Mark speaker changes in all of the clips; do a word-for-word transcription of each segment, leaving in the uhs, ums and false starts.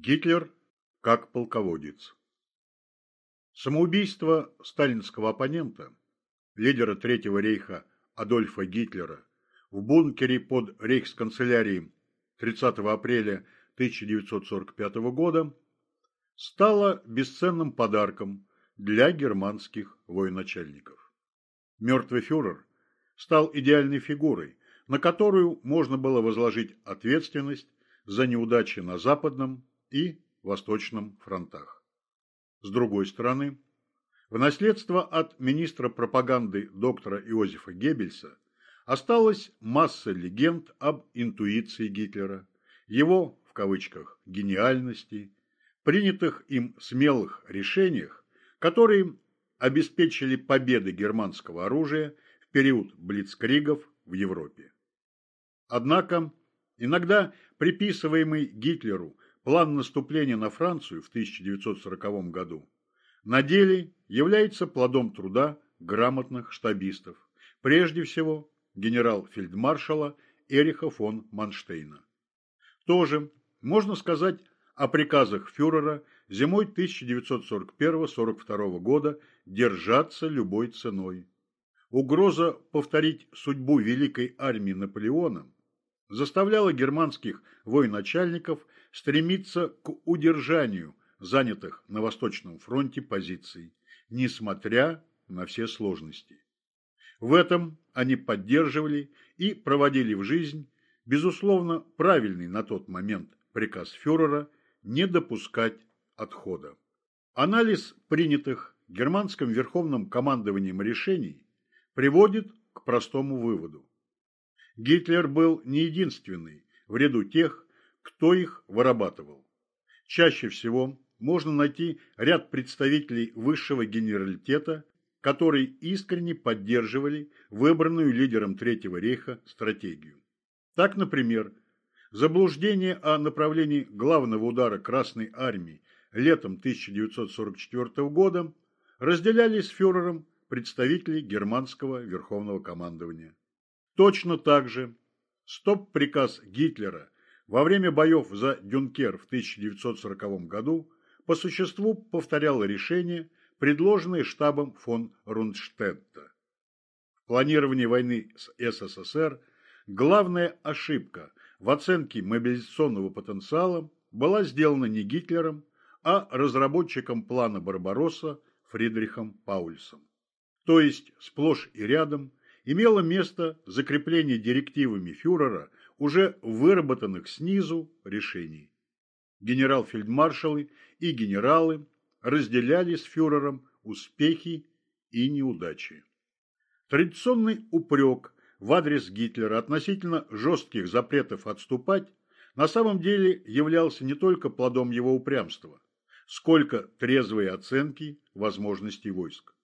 Speaker 1: Гитлер как полководец. Самоубийство сталинского оппонента, лидера Третьего рейха Адольфа Гитлера, в бункере под рейхсканцелярией тридцатого апреля тысяча девятьсот сорок пятого года стало бесценным подарком для германских военачальников. Мертвый фюрер стал идеальной фигурой, на которую можно было возложить ответственность за неудачи на Западном и Восточном фронтах. С другой стороны, в наследство от министра пропаганды доктора Иозефа Геббельса осталась масса легенд об интуиции Гитлера, его, в кавычках, гениальности, принятых им смелых решениях, которые обеспечили победы германского оружия в период блицкригов в Европе. Однако, иногда приписываемый Гитлеру план наступления на Францию в тысяча девятьсот сороковом году на деле является плодом труда грамотных штабистов, прежде всего генерал-фельдмаршала Эриха фон Манштейна. Тоже можно сказать о приказах фюрера зимой тысяча девятьсот сорок первого — сорок второго года держаться любой ценой. Угроза повторить судьбу великой армии Наполеона заставляла германских военачальников стремиться к удержанию занятых на Восточном фронте позиций, несмотря на все сложности. В этом они поддерживали и проводили в жизнь, безусловно, правильный на тот момент приказ фюрера не допускать отхода. Анализ принятых германским верховным командованием решений приводит к простому выводу. Гитлер был не единственный в ряду тех, кто их вырабатывал. Чаще всего можно найти ряд представителей высшего генералитета, которые искренне поддерживали выбранную лидером Третьего рейха стратегию. Так, например, заблуждение о направлении главного удара Красной армии летом тысяча девятьсот сорок четвёртого года разделяли с фюрером представители германского верховного командования. Точно так же стоп-приказ Гитлера во время боев за Дюнкер в тысяча девятьсот сороковом году по существу повторял решение, предложенное штабом фон Рundстедта. В планировании войны с СССР главная ошибка в оценке мобилизационного потенциала была сделана не Гитлером, а разработчиком плана Барбаросса Фридрихом Паульсом. То есть сплошь и рядом имело место закрепление директивами фюрера уже выработанных снизу решений. Генерал-фельдмаршалы и генералы разделяли с фюрером успехи и неудачи. Традиционный упрек в адрес Гитлера относительно жестких запретов отступать на самом деле являлся не только плодом его упрямства, сколько трезвой оценки возможностей войск.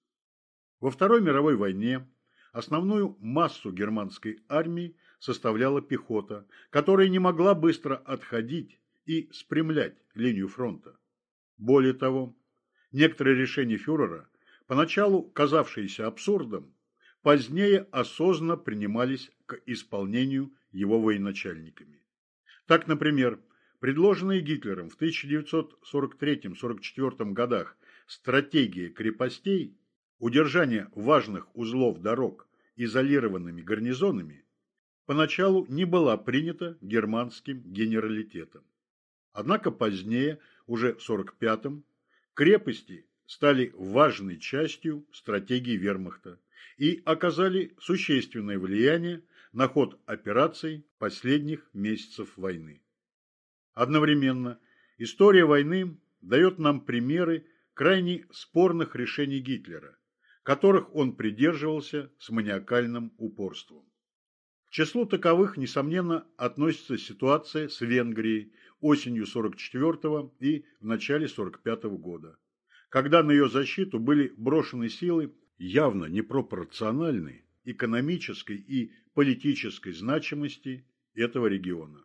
Speaker 1: Во Второй мировой войне основную массу германской армии составляла пехота, которая не могла быстро отходить и спрямлять линию фронта. Более того, некоторые решения фюрера, поначалу казавшиеся абсурдом, позднее осознанно принимались к исполнению его военачальниками. Так, например, предложенная Гитлером в тысяча девятьсот сорок третьем — сорок четвёртом годах стратегия крепостей, удержание важных узлов дорог изолированными гарнизонами, поначалу не была принята германским генералитетом. Однако позднее, уже в сорок пятом, крепости стали важной частью стратегии вермахта и оказали существенное влияние на ход операций последних месяцев войны. Одновременно история войны дает нам примеры крайне спорных решений Гитлера, которых он придерживался с маниакальным упорством. К числу таковых, несомненно, относится ситуация с Венгрией осенью сорок четвёртого и в начале сорок пятого года, когда на ее защиту были брошены силы явно непропорциональной экономической и политической значимости этого региона.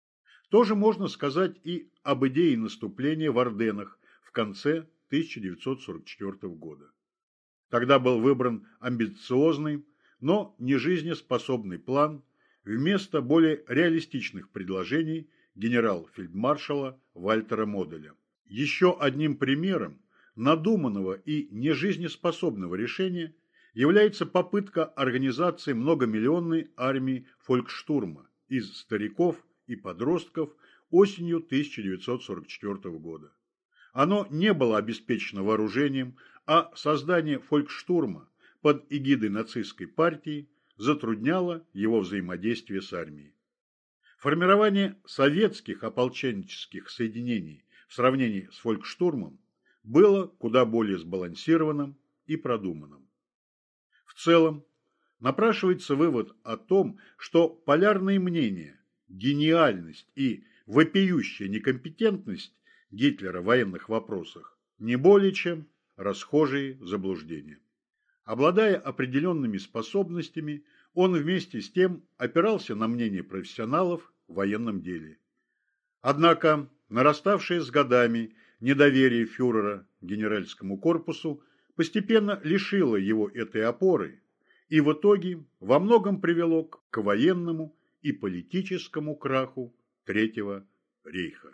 Speaker 1: Тоже можно сказать и об идее наступления в Арденнах в конце тысяча девятьсот сорок четвёртого года. Тогда был выбран амбициозный, но не жизнеспособный план вместо более реалистичных предложений генерал-фельдмаршала Вальтера Моделя. Еще одним примером надуманного и нежизнеспособного решения является попытка организации многомиллионной армии фолькштурма из стариков и подростков осенью тысяча девятьсот сорок четвёртого года. Оно не было обеспечено вооружением, а создание фолькштурма под эгидой нацистской партии затрудняло его взаимодействие с армией. Формирование советских ополченческих соединений в сравнении с фолькштурмом было куда более сбалансированным и продуманным. В целом, напрашивается вывод о том, что полярные мнения, гениальность и вопиющая некомпетентность Гитлера в военных вопросах не более чем расхожие заблуждения. Обладая определенными способностями, он вместе с тем опирался на мнение профессионалов в военном деле. Однако нараставшее с годами недоверие фюрера к генеральскому корпусу постепенно лишило его этой опоры и в итоге во многом привело к военному и политическому краху Третьего рейха.